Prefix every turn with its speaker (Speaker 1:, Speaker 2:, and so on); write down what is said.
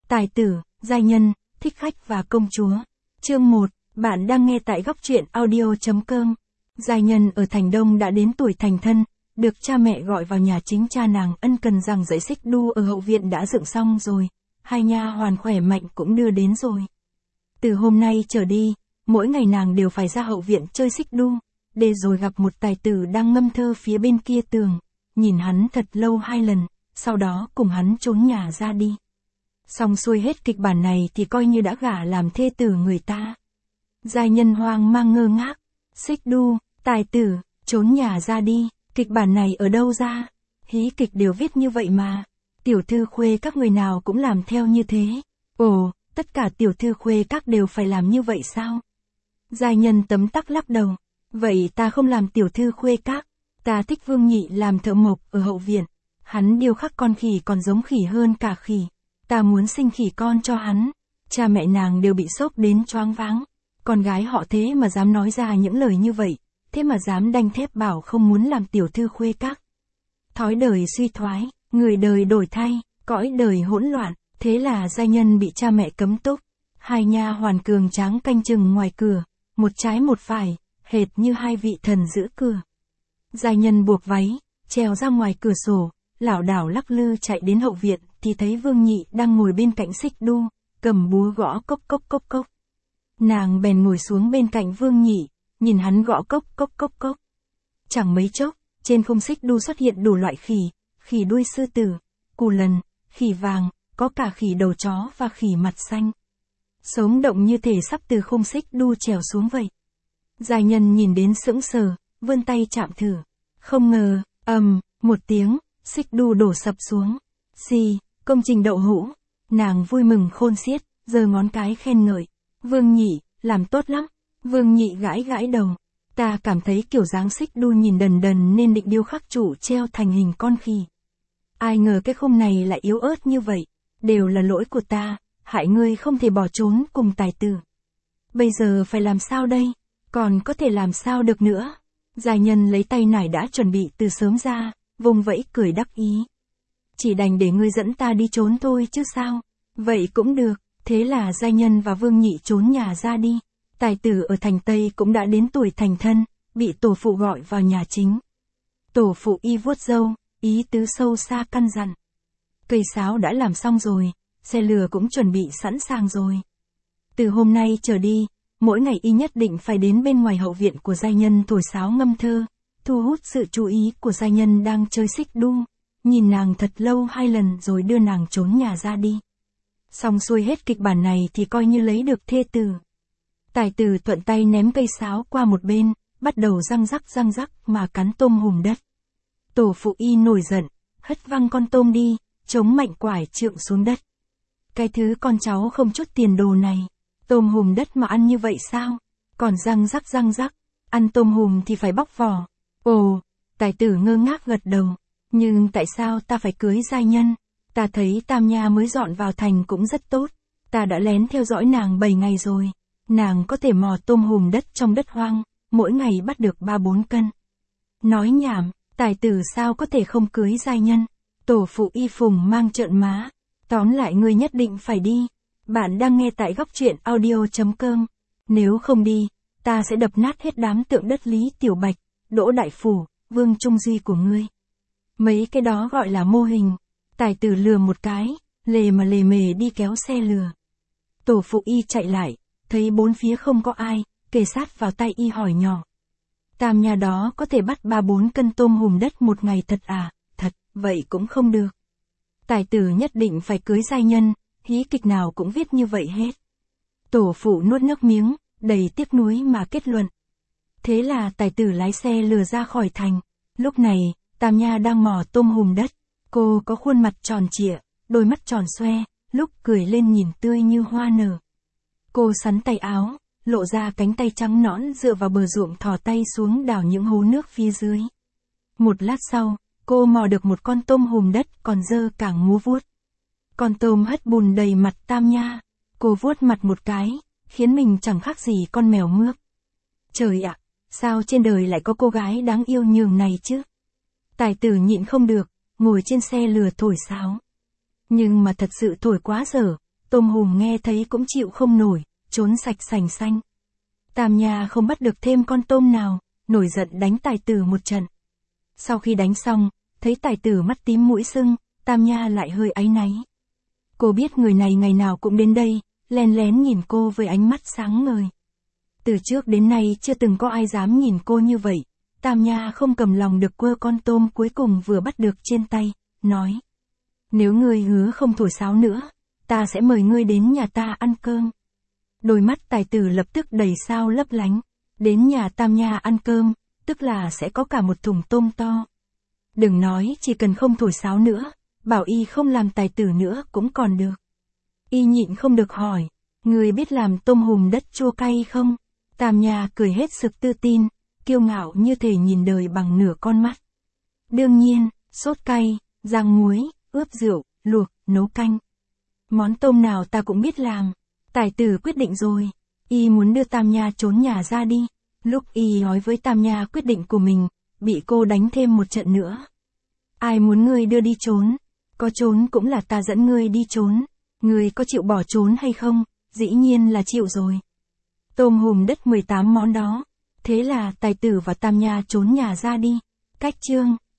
Speaker 1: Tài tử, giai nhân, thích khách và công chúa. Chương 1, bạn đang nghe tại góc truyện audio.com. Giai nhân ở Thành Đông đã đến tuổi thành thân, được cha mẹ gọi vào nhà chính. Cha nàng ân cần rằng dãy xích đu ở hậu viện đã dựng xong rồi, hai nha hoàn khỏe mạnh cũng đưa đến rồi. Từ hôm nay trở đi, mỗi ngày nàng đều phải ra hậu viện chơi xích đu, để rồi gặp một tài tử đang ngâm thơ phía bên kia tường, nhìn hắn thật lâu 2 lần, sau đó cùng hắn trốn nhà ra đi. Xong xuôi hết kịch bản này thì coi như đã gả làm thê tử người ta. Giai nhân hoang mang ngơ ngác, xích đu, tài tử, trốn nhà ra đi, kịch bản này ở đâu ra? Hí kịch đều viết như vậy mà. Tiểu thư khuê các người nào cũng làm theo như thế. Ồ, tất cả tiểu thư khuê các đều phải làm như vậy sao? Giai nhân tấm tắc lắc đầu. Vậy ta không làm tiểu thư khuê các. Ta thích Vương Nhị làm thợ mộc ở hậu viện. Hắn điêu khắc con khỉ còn giống khỉ hơn cả khỉ. Ta muốn sinh khỉ con cho hắn. Cha mẹ nàng đều bị sốc đến choáng váng. Con gái họ thế mà dám nói ra những lời như vậy. Thế mà dám đanh thép bảo không muốn làm tiểu thư khuê các. Thói đời suy thoái, người đời đổi thay, cõi đời hỗn loạn. Thế là giai nhân bị cha mẹ cấm túc. Hai nha hoàn cường tráng canh chừng ngoài cửa, một trái một phải, hệt như hai vị thần giữ cửa. Giai nhân buộc váy, trèo ra ngoài cửa sổ, lảo đảo lắc lư chạy đến hậu viện, thì thấy Vương Nhị đang ngồi bên cạnh xích đu, cầm búa gõ cốc cốc cốc cốc. Nàng bèn ngồi xuống bên cạnh Vương Nhị, nhìn hắn gõ cốc cốc cốc cốc. Chẳng mấy chốc, trên khung xích đu xuất hiện đủ loại khỉ, khỉ đuôi sư tử, cù lần, khỉ vàng, có cả khỉ đầu chó và khỉ mặt xanh. Sống động như thể sắp từ khung xích đu trèo xuống vậy. Giai nhân nhìn đến sững sờ, vươn tay chạm thử. Không ngờ, một tiếng, xích đu đổ sập xuống. Xì, công trình đậu hũ. Nàng vui mừng khôn xiết, giơ ngón cái khen ngợi. Vương Nhị, làm tốt lắm. Vương Nhị gãi gãi đầu. Ta cảm thấy kiểu dáng xích đu nhìn đần đần nên định điêu khắc chủ treo thành hình con khỉ. Ai ngờ cái khung này lại yếu ớt như vậy. Đều là lỗi của ta, hại ngươi không thể bỏ trốn cùng tài tử. Bây giờ phải làm sao đây? Còn có thể làm sao được nữa? Giai nhân lấy tay nải đã chuẩn bị từ sớm ra, vùng vẫy cười đắc ý. Chỉ đành để ngươi dẫn ta đi trốn thôi chứ sao? Vậy cũng được, thế là giai nhân và Vương Nhị trốn nhà ra đi. Tài tử ở thành Tây cũng đã đến tuổi thành thân, bị tổ phụ gọi vào nhà chính. Tổ phụ y vuốt râu, ý tứ sâu xa căn dặn. Cây sáo đã làm xong rồi, xe lừa cũng chuẩn bị sẵn sàng rồi. Từ hôm nay trở đi, mỗi ngày y nhất định phải đến bên ngoài hậu viện của giai nhân thổi sáo ngâm thơ, thu hút sự chú ý của giai nhân đang chơi xích đu, nhìn nàng thật lâu 2 lần rồi đưa nàng trốn nhà ra đi. Xong xuôi hết kịch bản này thì coi như lấy được thê tử. Tài tử thuận tay ném cây sáo qua một bên, bắt đầu răng rắc mà cắn tôm hùm đất. Tổ phụ y nổi giận, hất văng con tôm đi, chống mạnh quải trượng xuống đất. Cái thứ con cháu không chút tiền đồ này, tôm hùm đất mà ăn như vậy sao? Còn răng rắc, ăn tôm hùm thì phải bóc vỏ. Ồ, tài tử ngơ ngác gật đầu. Nhưng tại sao ta phải cưới giai nhân? Ta thấy Tam Nha mới dọn vào thành cũng rất tốt. Ta đã lén theo dõi nàng 7 ngày rồi. Nàng có thể mò tôm hùm đất trong đất hoang, mỗi ngày bắt được 3-4 cân. Nói nhảm, tài tử sao có thể không cưới giai nhân? Tổ phụ y phùng mang trợn má. Tóm lại ngươi nhất định phải đi. Bạn đang nghe tại góc truyện audio.com. Nếu không đi, ta sẽ đập nát hết đám tượng đất Lý Tiểu Bạch, Đỗ Đại Phủ, Vương Trung Duy của ngươi. Mấy cái đó gọi là mô hình. Tài tử lừa một cái, lề mề đi kéo xe lừa. Tổ phụ y chạy lại, thấy bốn phía không có ai, kề sát vào tay y hỏi nhỏ. Tam Nha đó có thể bắt 3-4 cân tôm hùm đất một ngày thật à? Thật, vậy cũng không được. Tài tử nhất định phải cưới giai nhân, hí kịch nào cũng viết như vậy hết. Tổ phụ nuốt nước miếng, đầy tiếc nuối mà kết luận. Thế là tài tử lái xe lừa ra khỏi thành. Lúc này, Tam Nha đang mò tôm hùm đất. Cô có khuôn mặt tròn trịa, đôi mắt tròn xoe, lúc cười lên nhìn tươi như hoa nở. Cô xắn tay áo, lộ ra cánh tay trắng nõn dựa vào bờ ruộng thò tay xuống đào những hố nước phía dưới. Một lát sau, cô mò được một con tôm hùm đất còn dơ cảng múa vuốt. Con tôm hất bùn đầy mặt Tam Nha. Cô vuốt mặt một cái, khiến mình chẳng khác gì con mèo mướp. Trời ạ, sao trên đời lại có cô gái đáng yêu nhường này chứ? Tài tử nhịn không được, ngồi trên xe lừa thổi sáo. Nhưng mà thật sự thổi quá dở, Tôm hùm nghe thấy cũng chịu không nổi, trốn sạch sành xanh. Tam Nha không bắt được thêm con tôm nào, nổi giận đánh tài tử một trận. Sau khi đánh xong, thấy tài tử mắt tím mũi sưng, Tam Nha lại hơi áy náy. Cô biết người này ngày nào cũng đến đây, len lén nhìn cô với ánh mắt sáng ngời. Từ trước đến nay chưa từng có ai dám nhìn cô như vậy, Tam Nha không cầm lòng được quơ con tôm cuối cùng vừa bắt được trên tay, nói. Nếu ngươi hứa không thổi sáo nữa, ta sẽ mời ngươi đến nhà ta ăn cơm. Đôi mắt tài tử lập tức đầy sao lấp lánh, đến nhà Tam Nha ăn cơm, tức là sẽ có cả một thùng tôm to. Đừng nói chỉ cần không thổi sáo nữa, bảo y không làm tài tử nữa cũng còn được. Y nhịn không được hỏi, ngươi biết làm tôm hùm đất chua cay không? Tam Nha cười hết sức tự tin, kiêu ngạo như thể nhìn đời bằng nửa con mắt. Đương nhiên, sốt cay, rang muối, ướp rượu, luộc, nấu canh. Món tôm nào ta cũng biết làm. Tài tử quyết định rồi. Y muốn đưa Tam Nha trốn nhà ra đi. Lúc y nói với Tam Nha quyết định của mình, bị cô đánh thêm một trận nữa. Ai muốn ngươi đưa đi trốn? Có trốn cũng là ta dẫn ngươi đi trốn. Ngươi có chịu bỏ trốn hay không? Dĩ nhiên là chịu rồi. Tôm hùm đất 18 món đó. Thế là tài tử và Tam Nha trốn nhà ra đi. Cách chương